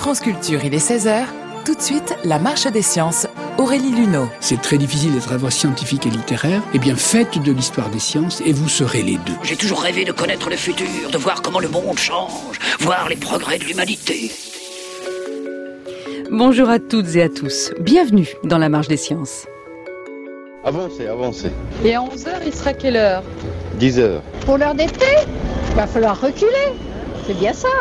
France Culture, il est 16h. Tout de suite, la marche des sciences. Aurélie Luneau. C'est très difficile d'être à la fois scientifique et littéraire. Eh bien, faites de l'histoire des sciences et vous serez les deux. J'ai toujours rêvé de connaître le futur, de voir comment le monde change, voir les progrès de l'humanité. Bonjour à toutes et à tous. Bienvenue dans la marche des sciences. Avancez. Et à 11h, il sera quelle heure ? 10h. Pour l'heure d'été ? Il va falloir reculer. C'est bien ça, hein ?